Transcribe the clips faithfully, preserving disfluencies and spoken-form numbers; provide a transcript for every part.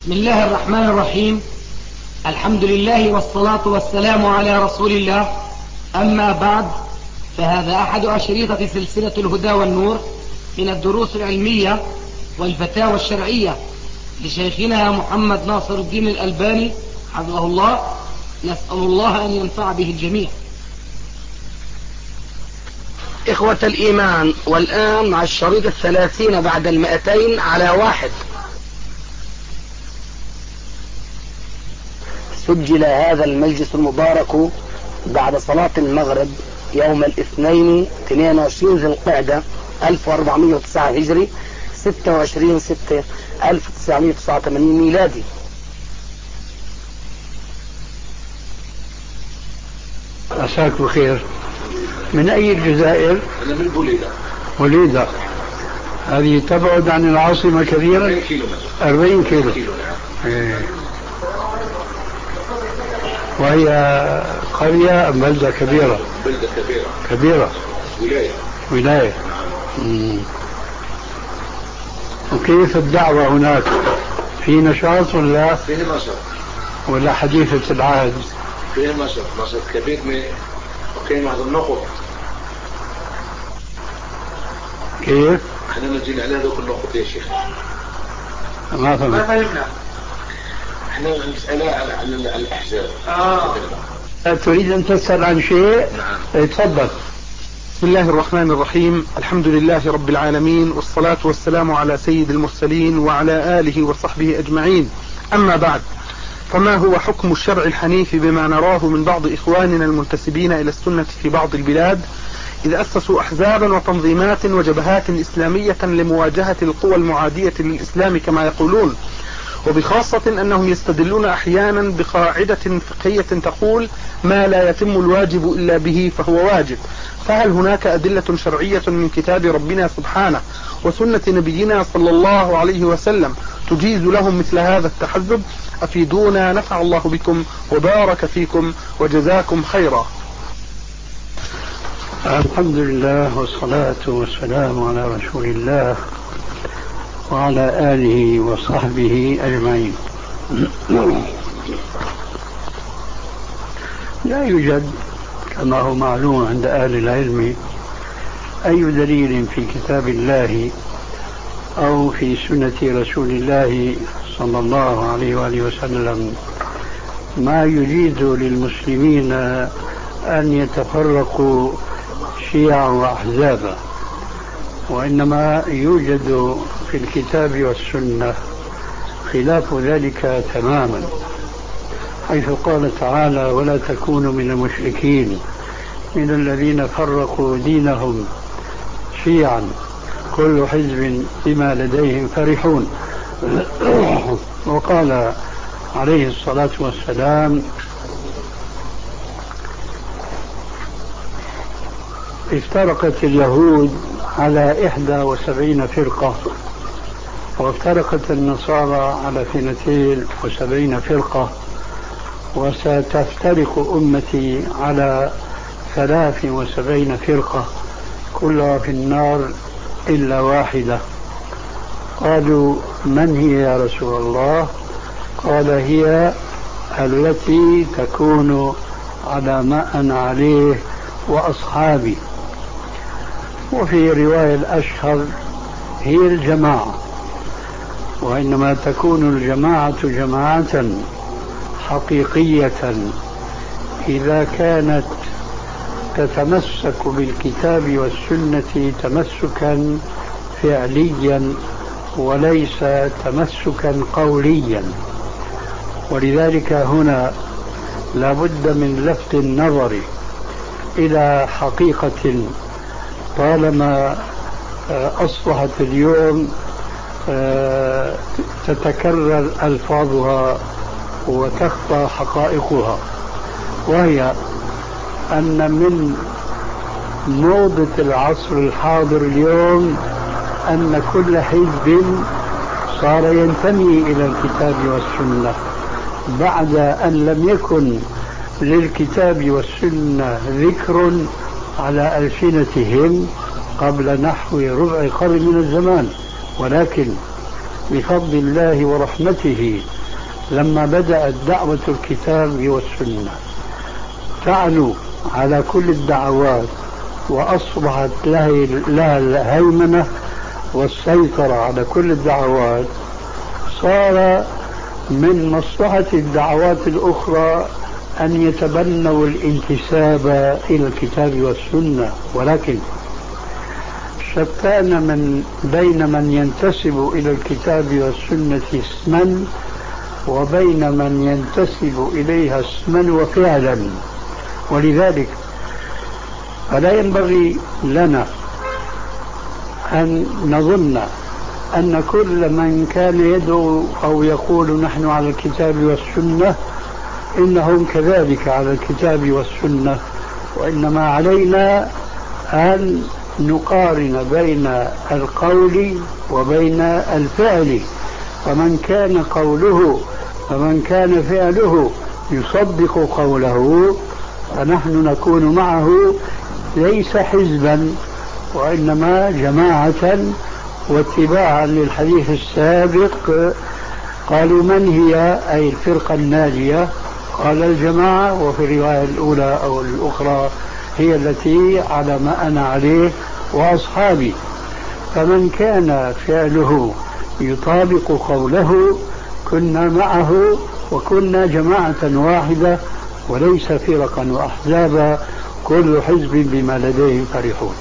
بسم الله الرحمن الرحيم. الحمد لله والصلاة والسلام على رسول الله، أما بعد، فهذا أحد أشريطة سلسلة الهدى والنور من الدروس العلمية والفتاوى الشرعية لشيخنا محمد ناصر الدين الألباني حفظه الله. نسأل الله أن ينفع به الجميع. إخوة الإيمان، والآن مع الشريط الثلاثين بعد المئتين على واحد. سجل هذا المجلس المبارك بعد صلاة المغرب يوم الاثنين اثنين وعشرين ذي القعدة ألف وأربعمائة وتسعة هجري ستة وعشرين ستة ألف وتسعمائة وتسعة وثمانين ميلادي. عساك بخير. من أي الجزائر؟ أنا من بوليدة. بوليدة هذه تبعد عن العاصمة كثيرا؟ أربعين كيلو. أربعين كيلو. كيلو. إيه. وهي قرية أم بلدة كبيرة؟ بلدة كبيرة. كبيرة. ولاية. ولاية. مم. وكيف الدعوة هناك؟ في نشاط ولا؟ فيه نشاط. ولا حديثة العهد؟ فيه نشاط، نشاط كبير من وكاين واحد النقط. كيف؟ احنا نجينا على هذوك النقط يا شيخ. ما فهمت. ما فهمنا. احنا نسألها على الأحزاب. آه. تريد أن تسأل عن شيء؟ نعم. تفضل. بسم الله الرحمن الرحيم. الحمد لله رب العالمين، والصلاة والسلام على سيد المرسلين وعلى آله وصحبه أجمعين. أما بعد، فما هو حكم الشرع الحنيف بما نراه من بعض إخواننا المنتسبين إلى السنة في بعض البلاد، إذ أسسوا أحزابا وتنظيمات وجبهات إسلامية لمواجهة القوى المعادية للإسلام كما يقولون، وبخاصة أنهم يستدلون أحيانا بقاعدة فقهية تقول ما لا يتم الواجب إلا به فهو واجب؟ فهل هناك أدلة شرعية من كتاب ربنا سبحانه وسنة نبينا صلى الله عليه وسلم تجيز لهم مثل هذا التحزب؟ أفيدونا، نفع الله بكم وبارك فيكم وجزاكم خيرا. الحمد لله والصلاة والسلام على رسول الله وعلى آله وصحبه أجمعين. لا يوجد كما هو معلوم عند أهل العلم أي دليل في كتاب الله أو في سنة رسول الله صلى الله عليه وآله وسلم ما يجيز للمسلمين أن يتفرقوا شيعا وأحزابا، وإنما يوجد في الكتاب والسنة خلاف ذلك تماما، حيث قال تعالى ولا تكونوا من المشركين من الذين فرقوا دينهم شيعا كل حزب بما لديهم فرحون. وقال عليه الصلاة والسلام افترقت اليهود على إحدى وسبعين فرقة، وافترقت النصارى على اثنتين وسبعين فرقة، وستفترق أمتي على ثلاث وسبعين فرقة كلها في النار إلا واحدة. قالوا من هي يا رسول الله؟ قال هي التي تكون على ما أنا عليه وأصحابي. وفي رواية الأشهر هي الجماعة، وإنما تكون الجماعة جماعة حقيقية إذا كانت تتمسك بالكتاب والسنة تمسكا فعليا وليس تمسكا قوليا. ولذلك هنا لا بد من لفت النظر إلى حقيقة طالما أصبحت اليوم تتكرر ألفاظها وتخفى حقائقها، وهي أن من موضة العصر الحاضر اليوم أن كل حزب صار ينتمي إلى الكتاب والسنة بعد أن لم يكن للكتاب والسنة ذكر على ألسنتهم قبل نحو ربع قرن من الزمان. ولكن بفضل الله ورحمته لما بدأت دعوة الكتاب والسنة تعلو على كل الدعوات وأصبحت لها الهيمنة والسيطرة على كل الدعوات، صار من مصلحة الدعوات الأخرى أن يتبنوا الانتساب إلى الكتاب والسنة، ولكن شتان من بين من ينتسب إلى الكتاب والسنة اسما وبين من ينتسب إليها اسما وفعلا. ولذلك فلا ينبغي لنا أن نظن أن كل من كان يدعو أو يقول نحن على الكتاب والسنة إنهم كذلك على الكتاب والسنة، وإنما علينا أن نقارن بين القول وبين الفعل، فمن كان قوله فمن كان فعله يصدق قوله فنحن نكون معه ليس حزبا وإنما جماعة واتباعا للحديث السابق. قالوا من هي أي الفرقة الناجية؟ قال الجماعة، وفي الرواية الأولى أو الأخرى هي التي على ما أنا عليه وأصحابي. فمن كان فعله يطابق قوله كنا معه وكنا جماعة واحدة وليس فرقا وأحزابا كل حزب بما لديهم فرحون.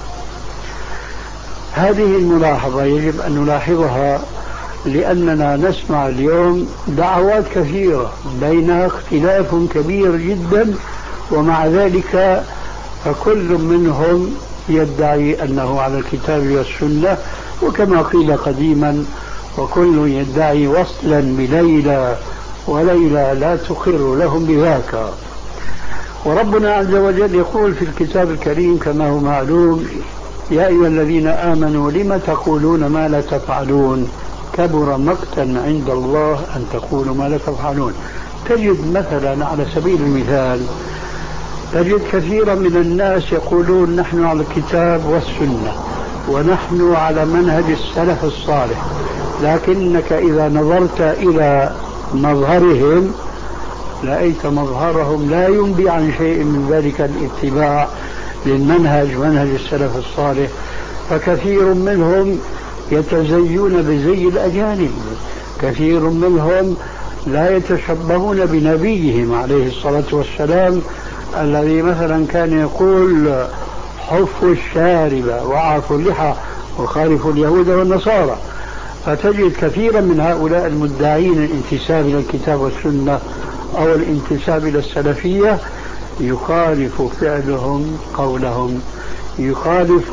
هذه الملاحظة يجب أن نلاحظها، لأننا نسمع اليوم دعوات كثيرة بينها اختلاف كبير جدا، ومع ذلك فكل منهم يدعي أنه على الكتاب والسنة، وكما قيل قديما وكل يدعي وصلا بليلى وليلى لا تقر لهم بذاك. وربنا عز وجل يقول في الكتاب الكريم كما هو معلوم: يا أيها الذين آمنوا لم تقولون ما لا تفعلون كبر مقتا عند الله أن تقولوا ما لا تفعلون. تجد مثلا على سبيل المثال تجد كثيرا من الناس يقولون نحن على الكتاب والسنة ونحن على منهج السلف الصالح، لكنك إذا نظرت إلى مظهرهم رأيت مظهرهم لا ينبي عن شيء من ذلك الاتباع للمنهج منهج السلف الصالح. فكثير منهم يتزيون بزي الأجانب، كثير منهم لا يتشبهون بنبيهم عليه الصلاة والسلام الذي مثلا كان يقول حفوا الشارب وعفوا اللحى وخالفوا اليهود والنصارى. فتجد كثيرا من هؤلاء المدعين الانتساب إلى الكتاب والسنة أو الانتساب إلى السلفية يخالف فعلهم قولهم، يخالف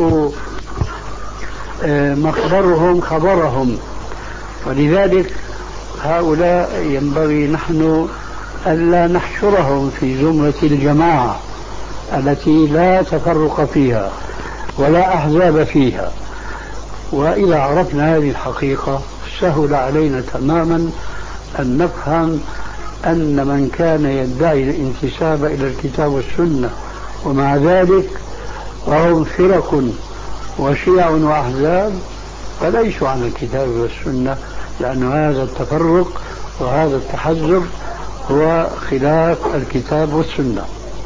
مخبرهم خبرهم. ولذلك هؤلاء ينبغي نحن ألا نحشرهم في زمرة الجماعة التي لا تفرق فيها ولا أحزاب فيها. وإذا عرفنا هذه الحقيقة سهل علينا تماما أن نفهم أن من كان يدعي الانتساب إلى الكتاب والسنة ومع ذلك وهم فرق وشيع وأحزاب فليسوا عن الكتاب والسنة، لأن هذا التفرق وهذا التحزب هو خلاف الكتاب والسنة.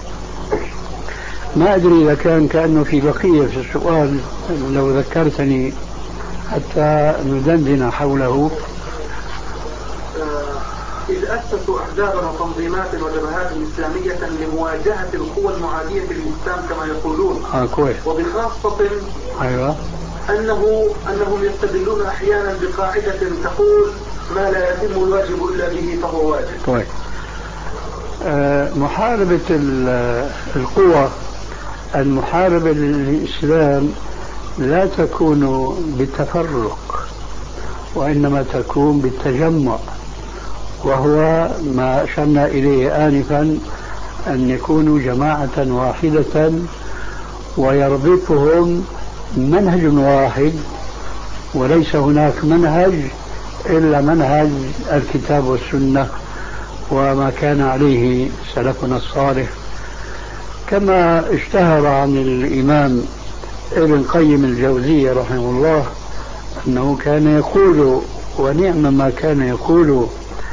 ما أدري إذا كان كأنه في بقية في السؤال لو ذكرتني حتى ندندن حوله. إذ أسسوا أحزابا وتنظيمات وجبهات إسلامية لمواجهة القوى المعادية للإسلام كما يقولون، آه كويس. وبخاصة أيوة أنه أنهم يستدلون أحيانا بقاعدة تقول ما لا يتم الواجب إلا به فهو واجب. كويس. آه محاربة القوى المحاربة للإسلام لا تكون بالتفرق وإنما تكون بالتجمع، وهو ما أشرنا إليه آنفا أن يكونوا جماعة واحدة ويربطهم منهج واحد، وليس هناك منهج إلا منهج الكتاب والسنة وما كان عليه سلفنا الصالح. كما اشتهر عن الإمام ابن قيم الجوزية رحمه الله أنه كان يقول ونعم ما كان يقول.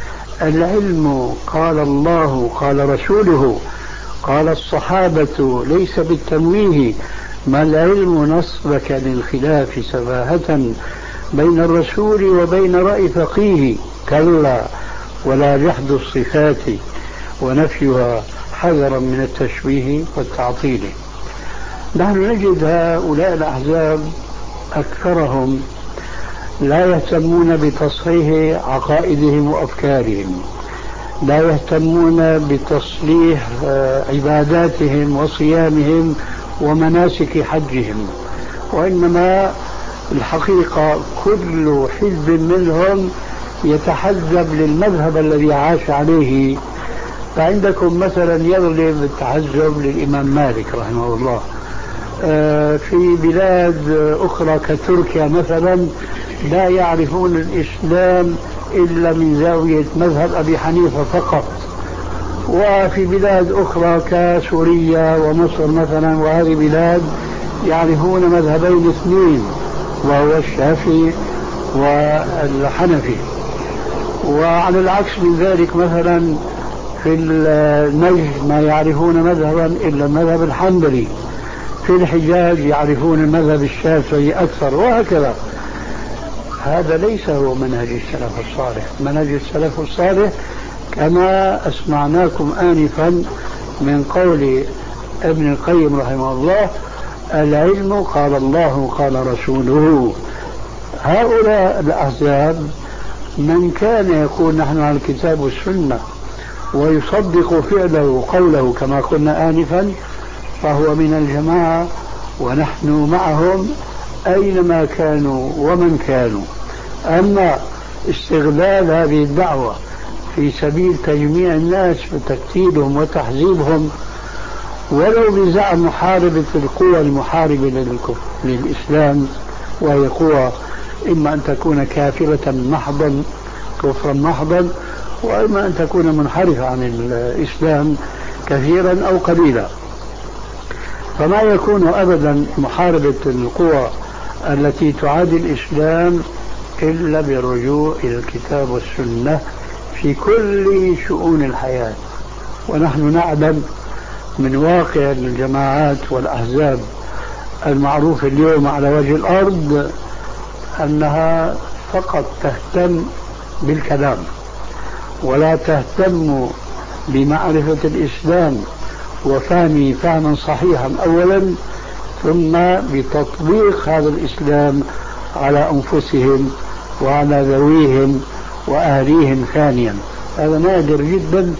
العلم قال الله قال رسوله قال الصحابة ليس بالتمويه. ما العلم نصبك للخلاف سفاهة بين الرسول وبين رأي فقيه. كلا ولا جحد الصفات ونفيها حذرا من التشبيه والتعطيل. نحن نجد هؤلاء الأحزاب أكثرهم لا يهتمون بتصحيح عقائدهم وأفكارهم، لا يهتمون بتصليح عباداتهم وصيامهم ومناسك حجهم، وإنما الحقيقة كل حزب منهم يتحزب للمذهب الذي عاش عليه. فعندكم مثلا يغلب التحزب للإمام مالك رحمه الله، في بلاد أخرى كتركيا مثلا لا يعرفون الإسلام إلا من زاوية مذهب أبي حنيفة فقط، وفي بلاد أخرى كسوريا ومصر مثلا وهذه بلاد يعرفون مذهبين اثنين وهو الشافعي والحنفي. وعلى العكس من ذلك مثلا في النجد ما يعرفون مذهبا إلا المذهب الحنبلي، في الحجاز يعرفون المذهب الشافعي أكثر، وهكذا. هذا ليس هو منهج السلف الصالح. منهج السلف الصالح كما أسمعناكم آنفا من قول ابن القيم رحمه الله: العلم قال الله قال رسوله. هؤلاء الأحزاب من كان يقول نحن على الكتاب والسنة ويصدق فعله قوله كما قلنا آنفا فهو من الجماعة، ونحن معهم أينما كانوا ومن كانوا. أما استغلال هذه الدعوة في سبيل تجميع الناس وتكتيلهم وتحزيبهم ولو بزعم محاربة القوى المحاربة للإسلام، وهي قوى إما أن تكون كافرة محضا كفرا محضا، وإما أن تكون منحرفة عن الإسلام كثيرا أو قليلا. فما يكون أبدا محاربة القوى التي تعادي الإسلام إلا بالرجوع إلى الكتاب والسنة في كل شؤون الحياة. ونحن نعلم من واقع الجماعات والأحزاب المعروف اليوم على وجه الأرض أنها فقط تهتم بالكلام ولا تهتم بمعرفة الإسلام وفهمه فهما صحيحا أولا، ثم بتطبيق هذا الإسلام على أنفسهم وعلى ذويهم وأهليهم ثانيا. هذا نادر جدا،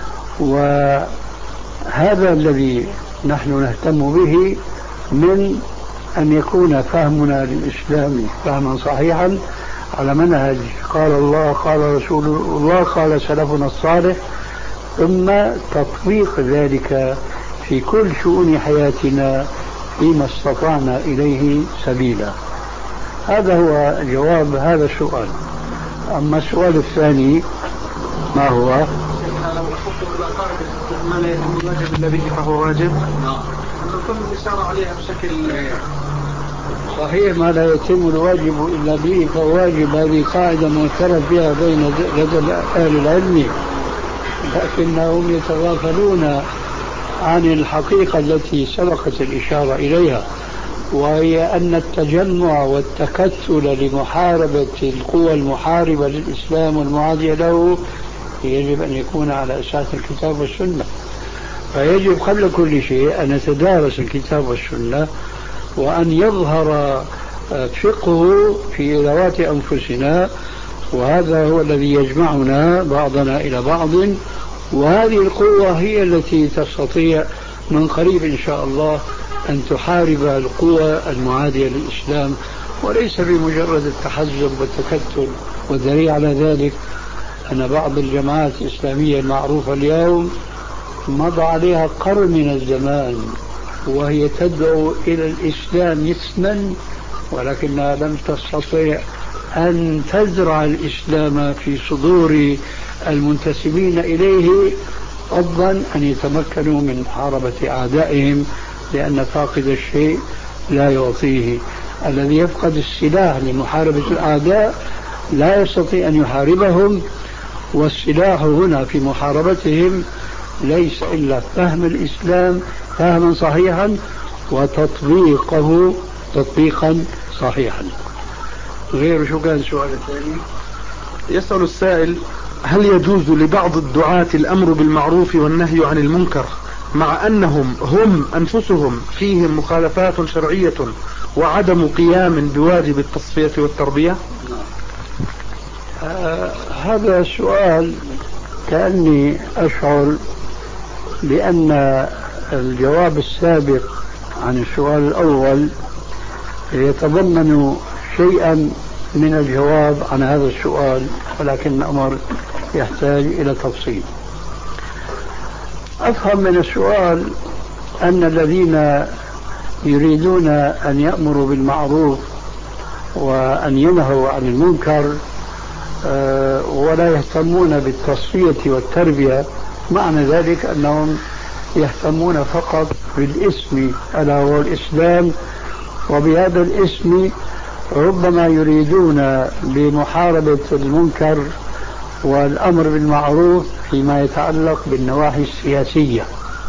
وهذا الذي نحن نهتم به من أن يكون فهمنا للإسلام فهما صحيحا على منهج قال الله قال رسول الله قال سلفنا الصالح، ثم تطبيق ذلك في كل شؤون حياتنا فيما استطعنا إليه سبيلا. هذا هو جواب هذا السؤال. أما السؤال الثاني ما هو؟ ما لا يتم الواجب إلا به فهو واجب. نقوم بالإشارة عليها بشكل صحيح. ما لا يتم الواجب إلا به فهو واجب، هذه قاعدة معترف بها بين لدى أهل العلم، لكنهم يتغافلون عن الحقيقة التي سبقت الإشارة إليها، وهي أن التجمع والتكتل لمحاربة القوى المحاربة للإسلام والمعادية له يجب أن يكون على أساس الكتاب والسنة. فيجب قبل كل شيء أن نتدارس الكتاب والسنة، وأن يظهر فقه في ذوات أنفسنا، وهذا هو الذي يجمعنا بعضنا إلى بعض. وهذه القوة هي التي تستطيع من قريب إن شاء الله أن تحارب القوى المعادية للإسلام، وليس بمجرد التحزب والتكتل. والدليل على ذلك أن بعض الجماعات الإسلامية المعروفة اليوم مضى عليها قرن من الزمان وهي تدعو إلى الإسلام اسما، ولكنها لم تستطيع أن تزرع الإسلام في صدور المنتسبين إليه، فضلا أن يتمكنوا من محاربة أعدائهم، لأن فاقد الشيء لا يعطيه. الذي يفقد السلاح لمحاربة الأعداء لا يستطيع أن يحاربهم، والسلاح هنا في محاربتهم ليس إلا فهم الإسلام فهما صحيحا وتطبيقه تطبيقا صحيحا. غير شو كان السؤال الثاني؟ يسأل السائل: هل يجوز لبعض الدعاة الأمر بالمعروف والنهي عن المنكر مع أنهم هم أنفسهم فيهم مخالفات شرعية وعدم قيام بواجب التصفية والتربية؟ آه هذا السؤال كأني أشعر بأن الجواب السابق عن السؤال الأول يتضمن شيئا من الجواب عن هذا السؤال، ولكن الأمر يحتاج إلى تفصيل. أفهم من السؤال أن الذين يريدون أن يأمروا بالمعروف وأن ينهوا عن المنكر ولا يهتمون بالتصفية والتربية، معنى ذلك أنهم يهتمون فقط بالاسم ألا هو الإسلام، وبهذا الاسم ربما يريدون بمحاربة المنكر والأمر بالمعروف فيما يتعلق بالنواحي السياسية،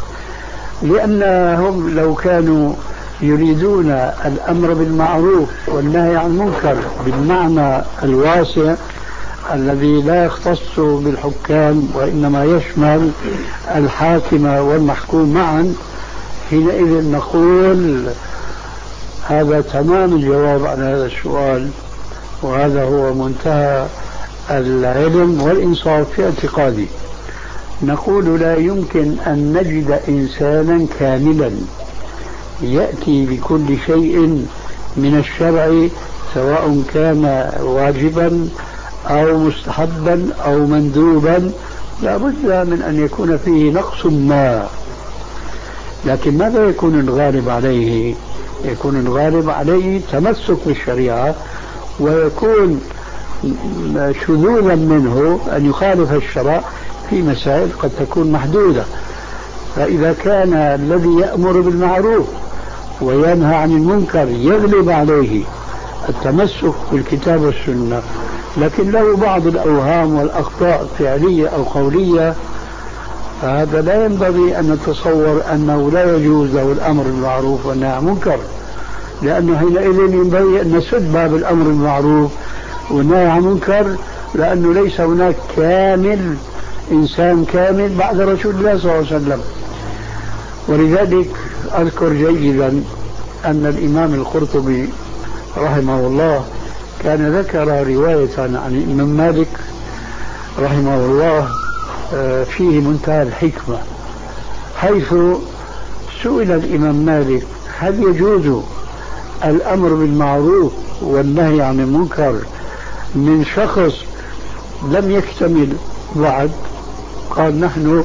لأنهم لو كانوا يريدون الأمر بالمعروف والنهي عن المنكر بالمعنى الواسع الذي لا يختص بالحكام وإنما يشمل الحاكم والمحكوم معا، حينئذ نقول هذا تمام الجواب عن هذا السؤال، وهذا هو منتهى العلم والإنصاف في اعتقادي. نقول لا يمكن أن نجد إنسانا كاملا يأتي بكل شيء من الشرع سواء كان واجبا أو مستحبا أو مندوبا، لا بد من أن يكون فيه نقص ما. لكن ماذا يكون الغالب عليه؟ يكون الغالب عليه تمسك بالشريعة، ويكون شذوذا منه أن يخالف الشرع في مسائل قد تكون محدودة. فإذا كان الذي يأمر بالمعروف وينهى عن المنكر يغلب عليه التمسك بالكتاب والسنة، لكن له بعض الأوهام والأخطاء الفعلية أو قولية، فهذا لا ينبغي أن نتصور أنه لا يجوز له الأمر بالمعروف والنهي عن المنكر، لأنه حينئذ ينبغي أن نسد باب الأمر بالمعروف والنهي عن المنكر، لأنه ليس هناك كامل إنسان كامل بعد رسول الله صلى الله عليه وسلم. ولذلك أذكر جيدا أن الإمام القرطبي رحمه الله كان ذكر رواية عن الإمام مالك رحمه الله فيه منتهى الحكمة، حيث سئل الإمام مالك هل يجوز الأمر بالمعروف والنهي عن المنكر من شخص لم يكتمل بعد؟ قال نحن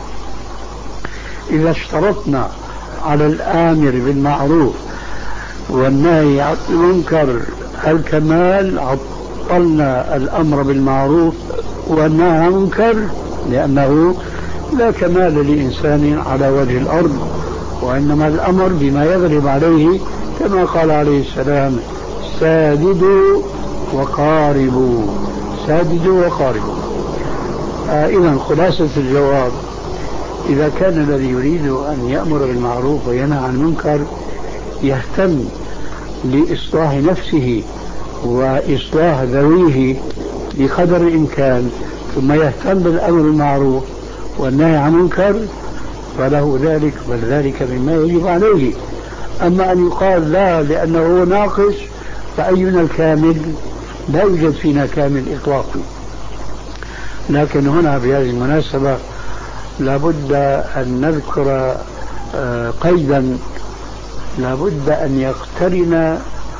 إذا اشترطنا على الآمر بالمعروف والنهي عن المنكر الكمال عطلنا الأمر بالمعروف والنهي عن المنكر، لأنه لا كمال لإنسان على وجه الأرض، وإنما الأمر بما يغلب عليه، كما قال عليه السلام ساددوا وقاربوا، ساددوا وقاربوا. آه إذن خلاصة الجواب: إذا كان الذي يريد أن يأمر بالمعروف وينهى عن المنكر يهتم لإصلاح نفسه وإصلاح ذويه بقدر الإمكان، ثم يهتم بالأمر بالمعروف والنهي عن المنكر، فله ذلك، بل ذلك مما يجب عليه. أما أن يقال لا لأنه ناقص، فأينا الكامل؟ لا يوجد فينا كامل إطلاقا. لكن هنا بهذه المناسبة لابد أن نذكر قيدا لابد أن يقترن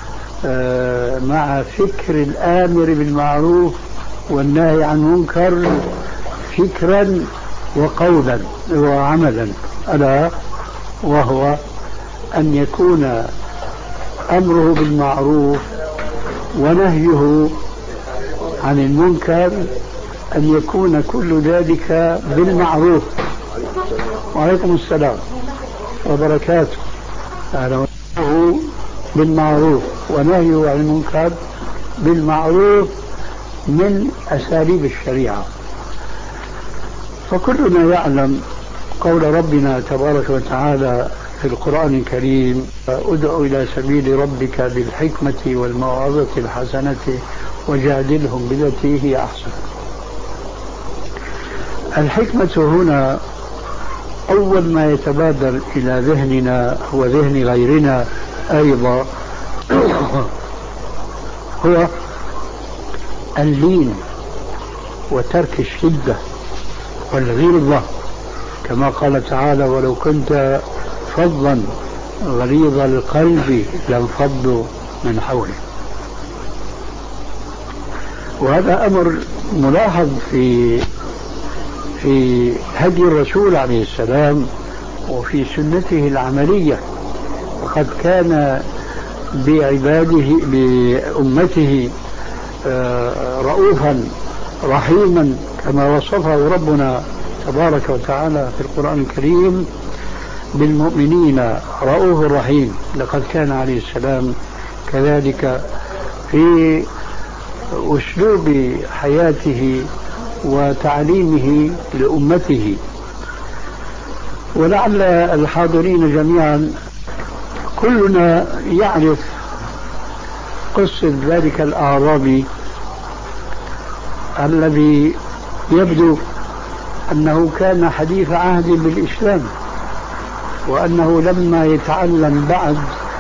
مع فكر الآمر بالمعروف والنهي عن المنكر فكرا وقولا وعملا، ألا وهو أن يكون أمره بالمعروف ونهيه عن المنكر أن يكون كل ذلك بالمعروف. وعليكم السلام وبركاته. أمره بالمعروف ونهيه عن المنكر بالمعروف، من أساليب الشريعة. فكلنا يعلم قول ربنا تبارك وتعالى في القرآن الكريم: ادع إلى سبيل ربك بالحكمة والموعظة الحسنة وجادلهم بالتي هي أحسن. الحكمة هنا أول ما يتبادر إلى ذهننا وذهن غيرنا أيضا هو اللين وترك الشدة والغلظة، كما قال تعالى: ولو كنت فظا غليظ القلب لانفضوا من حولك. وهذا أمر ملاحظ في في هدي الرسول عليه السلام وفي سنته العملية، وقد كان بعباده بأمته رؤوفا رحيما كما وصفه ربنا تبارك وتعالى في القرآن الكريم: بالمؤمنين رؤوف رحيم. لقد كان عليه السلام كذلك في أسلوب حياته وتعليمه لأمته. ولعل الحاضرين جميعا كلنا يعرف قصة ذلك الأعرابي الذي يبدو أنه كان حديث عهد بالإسلام، وأنه لما يتعلم بعد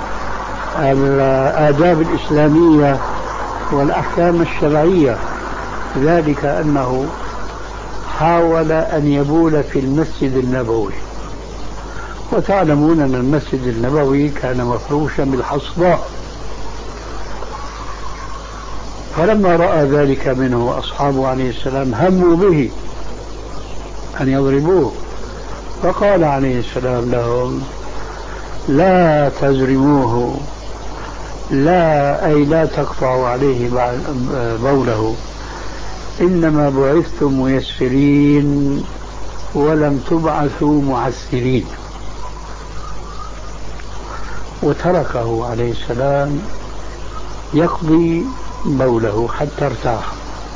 الآداب الإسلامية والأحكام الشرعية، ذلك أنه حاول أن يبول في المسجد النبوي. وتعلمون أن المسجد النبوي كان مفروشا بالحصباء. فلما رأى ذلك منه أصحابه عليه السلام هموا به أن يضربوه، فقال عليه السلام لهم: لا تزرموه، لا أي لا تقطعوا عليه بوله، إنما بعثتم ميسرين ولم تبعثوا معسرين. وتركه عليه السلام يقضي بوله حتى ارتاح.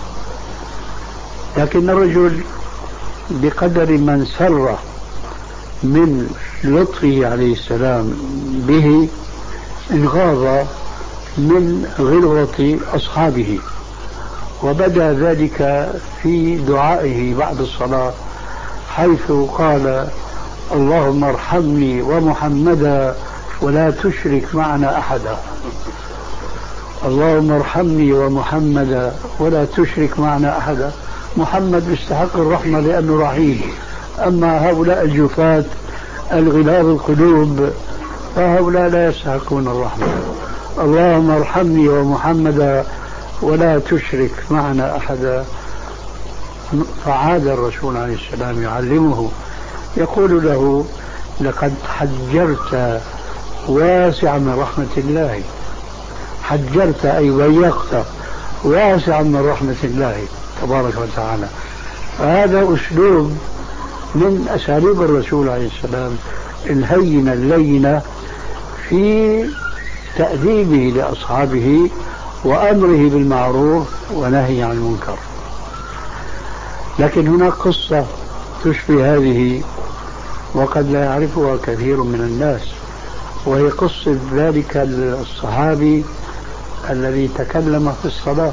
لكن الرجل بقدر من سر من لطفه عليه السلام به انغاض من غلظة أصحابه، وبدأ ذلك في دعائه بعد الصلاة، حيث قال: اللهم ارحمني ومحمدا ولا تشرك معنا أحدا. اللهم ارحمني ومحمدا ولا تشرك معنا أحدا. محمد يستحق الرحمة لأنه رحيم، أما هؤلاء الجفاة الغلاظ القلوب فهؤلاء لا يستحقون الرحمة. اللهم ارحمني ومحمدا ولا تشرك معنا أحدا. فعاد الرسول عليه السلام يعلمه، يقول له: لقد حجرت واسعا من رحمة الله. حجرت أي ضيقت واسعا من رحمة الله تبارك وتعالى. هذا أسلوب من أساليب الرسول عليه السلام الهينة اللينة في تأديبه لأصحابه وأمره بالمعروف ونهي عن المنكر. لكن هناك قصة تشبه هذه وقد لا يعرفها كثير من الناس، وهي قصة ذلك الصحابي الذي تكلم في الصلاة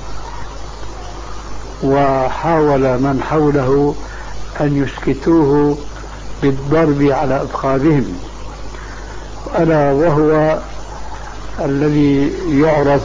وحاول من حوله أن يسكتوه بالضرب على أفخاذهم، ألا وهو الذي يعرف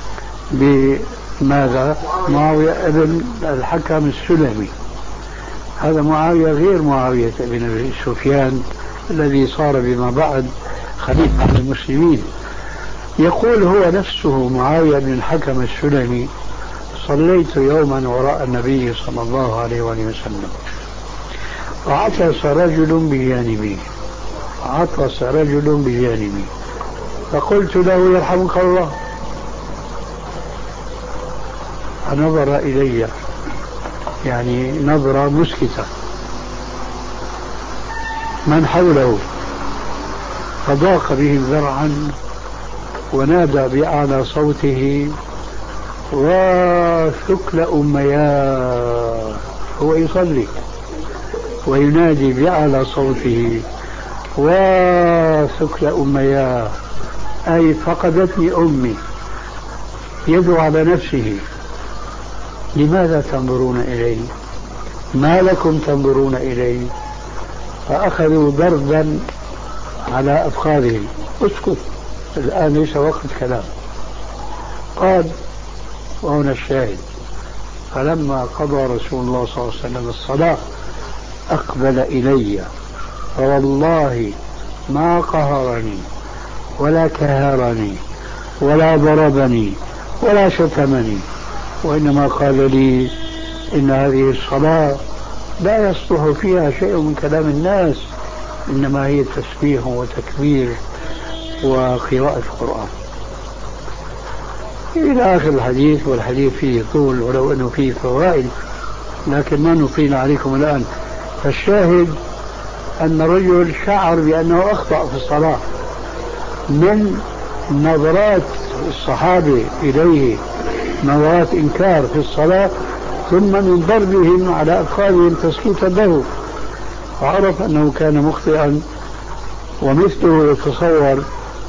بماذا؟ معاوية ابن الحكم السلمي. هذا معاوية غير معاوية ابن أبي سفيان الذي صار بما بعد خليفة المسلمين. يقول هو نفسه معاوية بن الحكم السلمي: صليت يوما وراء النبي صلى الله عليه وسلم، وعطس رجل بجانبي عطس رجل بجانبي فقلت له: يرحمك الله. فنظر إلي يعني نظرة مسكتة. من حوله فضاق بهم ذرعا ونادى بأعلى صوته: وثكل أمياه، هو يصلي وينادي بأعلى صوته وثكل أمياه، أي فقدتني أمي، يدعو على نفسه. لماذا تنظرون إليه؟ ما لكم تنظرون إليه؟ فأخذوا ضربا على أفخاذه. اسكت، الآن ليس وقت كلام. قال، وهنا الشاهد: فلما قضى رسول الله صلى الله عليه وسلم الصلاة أقبل إلي، فوالله ما قهرني ولا كهرني ولا ضربني ولا شتمني، وإنما قال لي: إن هذه الصلاة لا يصلح فيها شيء من كلام الناس، إنما هي تسبيح وتكبير وقراءة القرآن، إلى آخر الحديث. والحديث فيه طول ولو أنه فيه فوائد، لكن ما نطيل عليكم الآن. فالشاهد أن الرجل شعر بأنه أخطأ في الصلاة من نظرات الصحابة إليه، نظرات إنكار في الصلاة، ثم من ضربهم على أفخاذهم تسكيتا له، فعرف أنه كان مخطئا. ومثله يتصور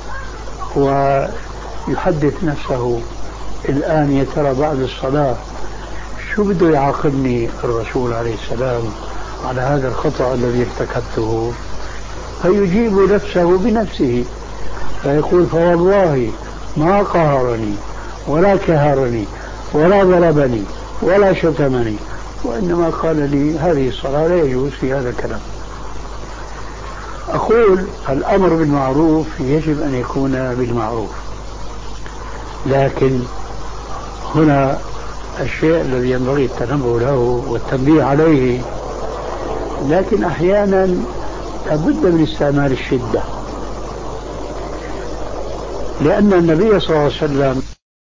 ويحدث نفسه الآن: يا ترى بعد الصلاة شو بده يعاقبني الرسول عليه السلام على هذا الخطأ الذي ارتكبته؟ فيجيب نفسه بنفسه فيقول: فوالله ما قهرني ولا كهرني ولا ضربني ولا شتمني، وإنما قال لي هذه الصلاة لا يجوز في هذا الكلام. أقول: الأمر بالمعروف يجب أن يكون بالمعروف، لكن هنا الشيء الذي ينبغي التنبه له والتنبيه عليه، لكن أحيانا لابد من استعمال الشدة، لأن النبي صلى الله عليه وسلم